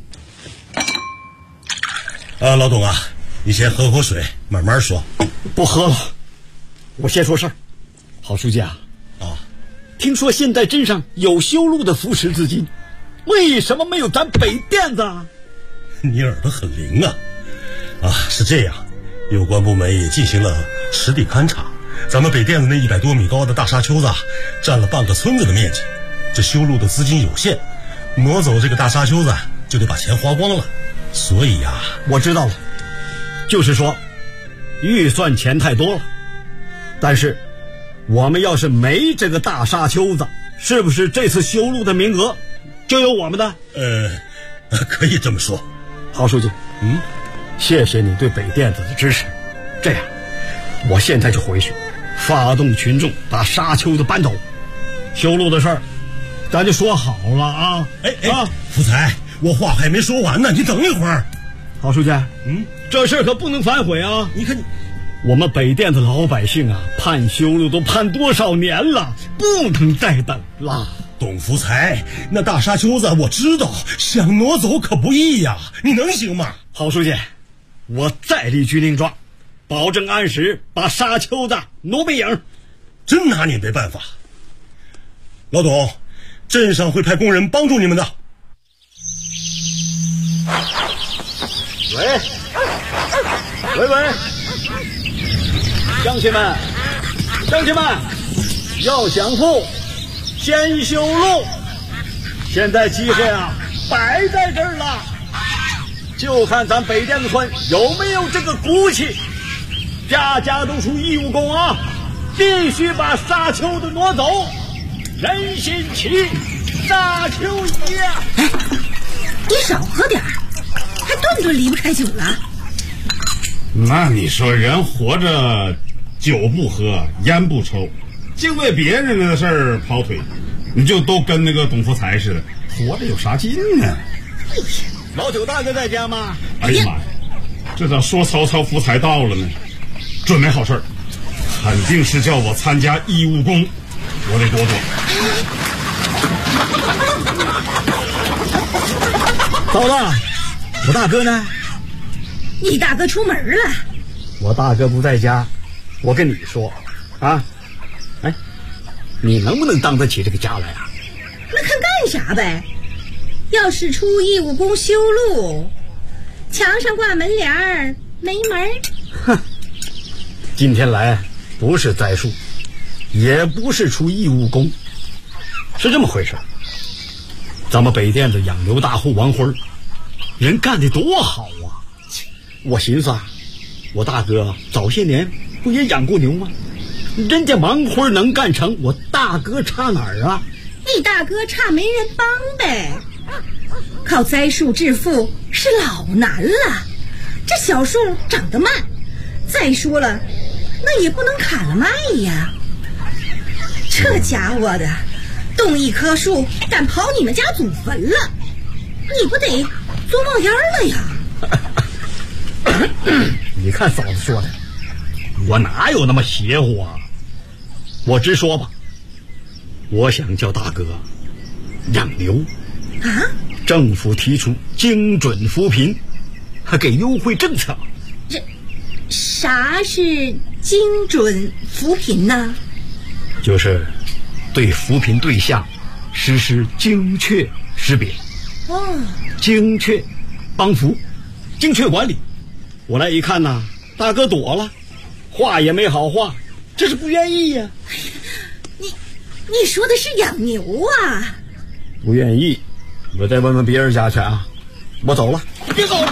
老董啊，你先喝口水，慢慢说。 不喝了，我先说事儿。郝书记啊，听说现在镇上有修路的扶持资金，为什么没有咱北店子啊？ 你耳朵很灵啊！是这样，有关部门也进行了实地勘察，咱们北店子那100多米高的大沙丘子占了半个村子的面积，这修路的资金有限，挪走这个大沙丘子就得把钱花光了，所以呀， 我知道了，就是说预算钱太多了，但是我们要是没这个大沙丘子，是不是这次修路的名额就有我们的？ 可以这么说。 郝书记，谢谢你对北店子的支持。这样，我现在就回去，发动群众把沙丘子搬走。修路的事儿，咱就说好了啊！ 福才，我话还没说完呢，你等一会儿。 郝书记，这事儿可不能反悔啊！你看，我们北店子老百姓啊，盼修路都盼多少年了，不能再等了。 董福才，那大沙丘子我知道，想挪走可不易呀，你能行吗？ 郝书记，我再立军令状，保证按时把沙丘子挪背影。 真拿你没办法。老董，镇上会派工人帮助你们的。 喂，乡亲们，要想富，先修路。现在机会啊，摆在这儿了，就看咱北店子村有没有这个骨气。家家都出义务工啊，必须把沙丘子挪走。人心齐，沙丘一啊！ 哎，你少喝点儿，还顿顿离不开酒了。 那你说人活着，酒不喝，烟不抽，净为别人的事儿跑腿，你就都跟那个董福才似的，活着有啥劲呢？ 老九大哥在家吗？ 哎呀妈呀，这咋说曹操福才到了呢？准没好事儿，肯定是叫我参加义务工，我得躲躲。 糟了，我大哥呢？ 你大哥出门了。 我大哥不在家，我跟你说啊，你能不能当得起这个家来啊？ 那看干啥呗？要是出义务工修路，墙上挂门帘儿没门。 哼，今天来不是栽树，也不是出义务工，是这么回事。咱们北店子养牛大户王辉人干得多好啊！我寻思啊，我大哥早些年不也养过牛吗？人家王辉能干成，我大哥差哪儿啊？ 你大哥差没人帮呗，靠栽树致富是老难了，这小树长得慢，再说了那也不能砍了卖呀。这这家伙的，动一棵树敢刨你们家祖坟了，你不得做冒烟了呀？ 你看嫂子说的，我哪有那么邪乎啊？我直说吧，我想叫大哥养牛啊！ 政府提出精准扶贫，还给优惠政策。 这啥是精准扶贫呢？ 就是对扶贫对象实施精确识别，精确帮扶，精确管理。我来一看呐，大哥躲了，话也没好话，这是不愿意呀。 你说的是养牛啊？ 不愿意，我再问问别人家去啊。我走了。 别走！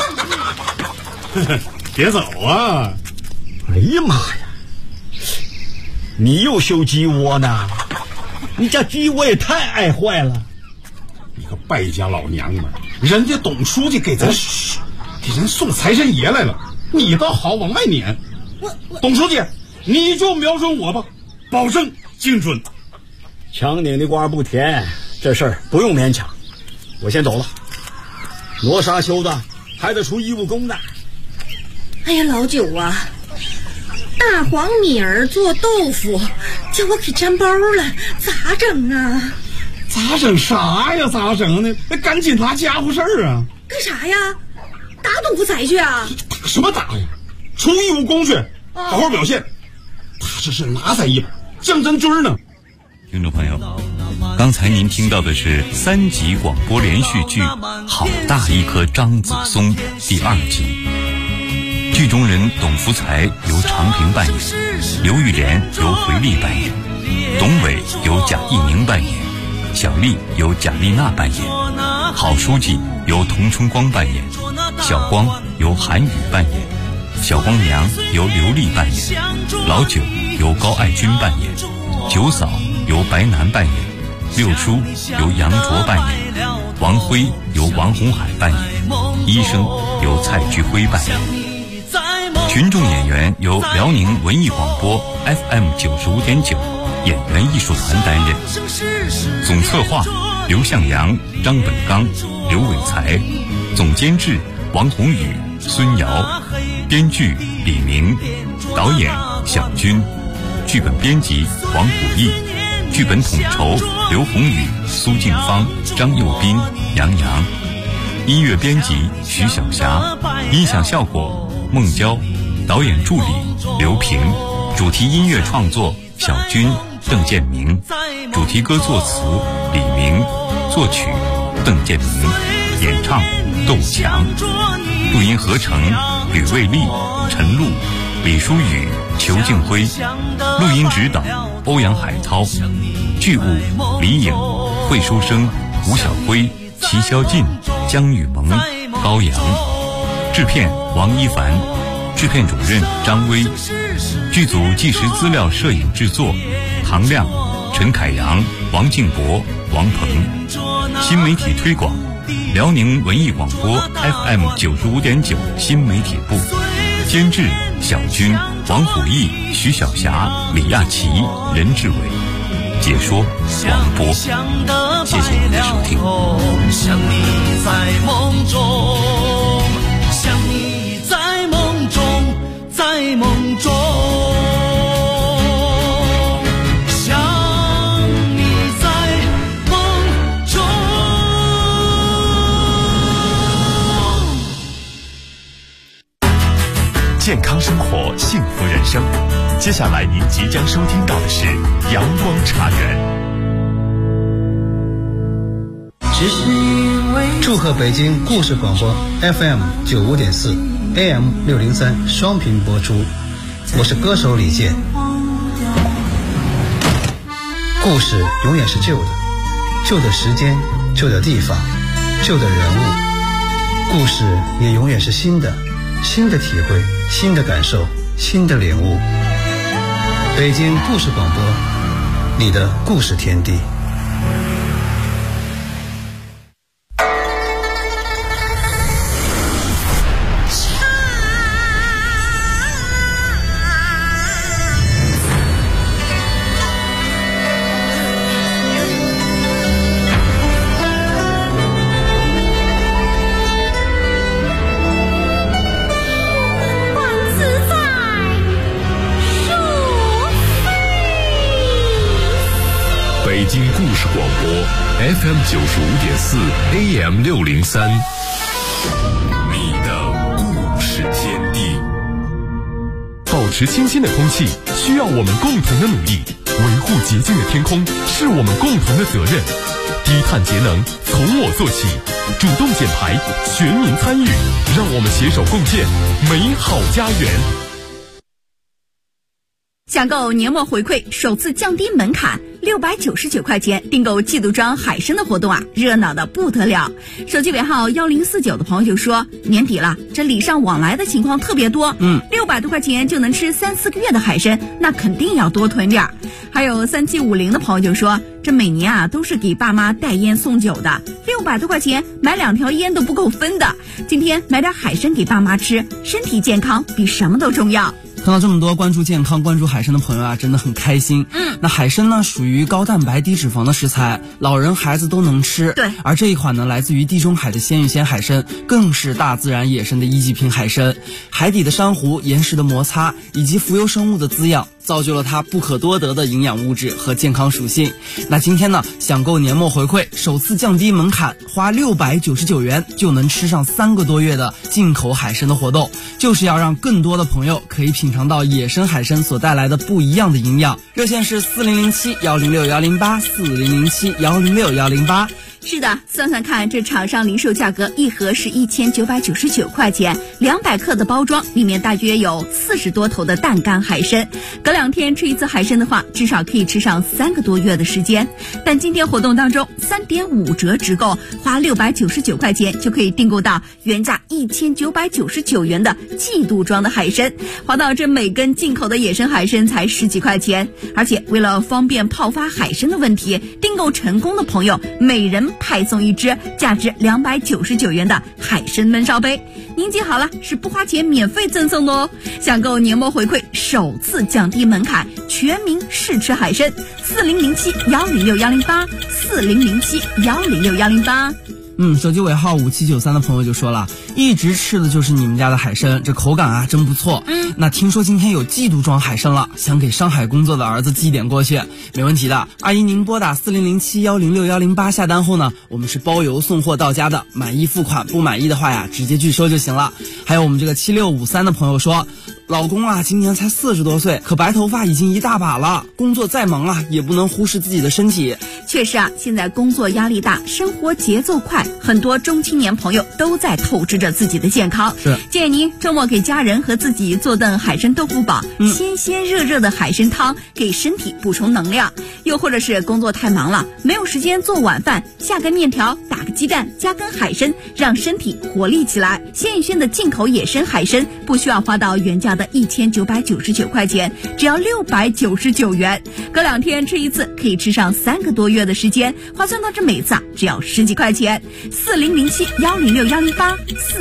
别走啊！ 哎呀妈呀！你又修鸡窝呢？你家鸡窝也太爱坏了！ 你个败家老娘们，人家董书记给人送财神爷来了，你倒好往外撵。董书记，你就瞄准我吧，保证精准。 抢你的瓜不甜，这事儿不用勉强。我先走了。罗沙丘子还得出义务工的。 哎呀，老九啊，大黄米儿做豆腐，叫我给粘包了，咋整啊？ 咋整啥呀？咋整呢？赶紧拿家伙事儿啊！ 干啥呀？打董福才去啊？ 打什么打呀？出义务工去，好好表现。他这是拿在一把，降真军呢。 听众朋友，刚才您听到的是3集广播连续剧《好大一棵张子松》第2集。剧中人董福才由常平扮演，刘玉莲由回丽扮演，董伟由贾一鸣扮演，小丽由贾丽娜扮演，郝书记由童春光扮演，小光由韩宇扮演，小光娘由刘丽扮演，老九由高爱军扮演，九嫂由白楠扮演，六叔由杨卓扮演，王辉由王洪海扮演，医生由蔡菊辉扮演。群众演员由辽宁文艺广播 FM 95.9演员艺术团担任。总策划刘向阳、张本刚、刘伟才，总监制王宏宇、孙瑶，编剧李明，导演小军，剧本编辑王古义，剧本统筹刘宏宇、苏静芳、张佑斌、杨洋，音乐编辑徐小霞，音响效果孟娇，导演助理刘平，主题音乐创作小军、邓建明，主题歌作词李明，作曲邓建明，演唱窦强，录音合成吕卫立、陈露、李书宇、裘静辉，录音指导欧阳海涛，剧务李颖、惠书生、吴晓辉、齐霄进、江雨萌、高阳，制片王一凡，制片主任张威，剧组纪实资料摄影制作唐亮、陈凯阳、王静博、王鹏，新媒体推广辽宁文艺广播 FM 95.9新媒体部，监制小军、王虎义、徐小霞、李亚琪、任志伟，解说王波。谢谢您的收听。 想你在梦中，想你在梦中，在梦中，想你在梦中。 健康生活，幸福人生。接下来您即将收听到的是阳光茶园。 祝贺北京故事广播 FM 95.4 AM 603双频播出，我是歌手李健。故事永远是旧的，旧的时间，旧的地方，旧的人物。故事也永远是新的，新的体会，新的感受，新的领悟。北京故事广播，你的故事天地。 北京故事广播 FM 95.4 AM 603，你的故事天地。 保持清新的空气需要我们共同的努力，维护洁净的天空是我们共同的责任。低碳节能从我做起，主动减排，全民参与，让我们携手共建美好家园。 抢购年末回馈，首次降低门槛，699块钱订购季度装海参的活动啊，热闹的不得了。手机尾号1049的朋友就说，年底了，这礼尚往来的情况特别多，600多块钱就能吃3-4个月的海参，那肯定要多囤点儿。还有3750的朋友就说，这每年啊都是给爸妈带烟送酒的，600多块钱买2条烟都不够分的，今天买点海参给爸妈吃，身体健康比什么都重要。 看到这么多关注健康、关注海参的朋友啊，真的很开心。那海参呢，属于高蛋白、低脂肪的食材，老人孩子都能吃。 对， 而这一款呢，来自于地中海的鲜芋仙海参，更是大自然野生的一级品海参。海底的珊瑚、岩石的摩擦以及浮游生物的滋养，造就了它不可多得的营养物质和健康属性。那今天呢，享购年末回馈，首次降低门槛，花699元就能吃上3个多月的进口海参的活动，就是要让更多的朋友可以品尝到野生海参所带来的不一样的营养。热线是4007-106-108 4007-106-108。 是的，算算看，这厂商零售价格一盒是1999块钱，200克的包装，里面大约有40多头的淡干海参。隔2天吃一次海参的话，至少可以吃上3个多月的时间。但今天活动当中3.5折直购，花699块钱就可以订购到原价1999元的季度装的海参，划到这每根进口的野生海参才10几块钱。而且为了方便泡发海参的问题，订购成功的朋友每人派送一只价值299元的海参焖烧杯，您记好了，是不花钱免费赠送的哦。享购年末回馈，首次降低门槛，全民试吃海参，4007-106-108 4007-106-108。 手机尾号5793的朋友就说了，一直吃的就是你们家的海参，这口感啊真不错。那听说今天有季度装海参了，想给上海工作的儿子寄点过去，没问题的。阿姨您拨打4007-106-108下单后呢，我们是包邮送货到家的，满意付款，不满意的话呀直接拒收就行了。还有我们这个7653的朋友说，老公啊今年才40多岁，可白头发已经一大把了，工作再忙啊也不能忽视自己的身体。 确实啊，现在工作压力大，生活节奏快，很多中青年朋友都在透支着自己的健康。 是， 建议您周末给家人和自己做顿海参豆腐煲，鲜鲜热热的海参汤，给身体补充能量。又或者是工作太忙了，没有时间做晚饭，下个面条，打个鸡蛋，加根海参，让身体活力起来。鲜芋仙的进口野生海参不需要花到原价的1999块钱，只要699元，隔2天吃一次，可以吃上3个多月的时间，划算到这每次啊只要10几块钱。4007-106-108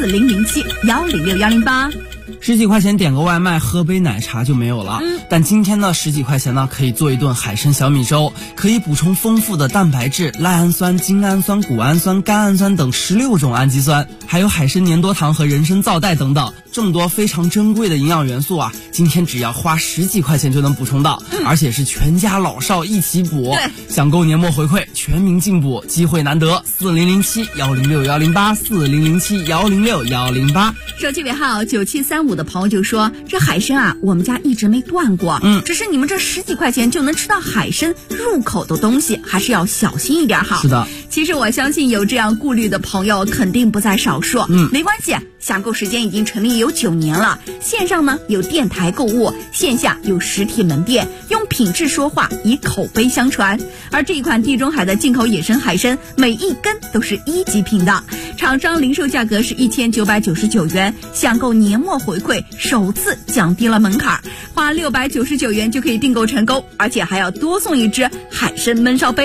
4007-106-108。 10几块钱点个外卖，喝杯奶茶就没有了。但今天呢，10几块钱呢，可以做一顿海参小米粥，可以补充丰富的蛋白质、赖氨酸、精氨酸、谷氨酸、甘氨酸等16种氨基酸，还有海参粘多糖和人参皂苷等等，这么多非常珍贵的营养元素啊，今天只要花10几块钱就能补充到，而且是全家老少一起补。享购年末回馈，全民进补，机会难得。4007-106-108 4007-106-108。 手机尾号9735的朋友就说，这海参啊我们家一直没断过，只是你们这10几块钱就能吃到海参入口的东西，还是要小心一点好。 是的， 其实我相信有这样顾虑的朋友肯定不在少数。没关系，享购时间已经成立有9年了，线上呢有电台购物，线下有实体门店，用品质说话，以口碑相传。而这一款地中海的进口野生海参，每一根都是1级品的，厂商零售价格是1999元，享购年末回馈，首次降低了门槛，花699元就可以订购成功，而且还要多送一只海参焖烧杯。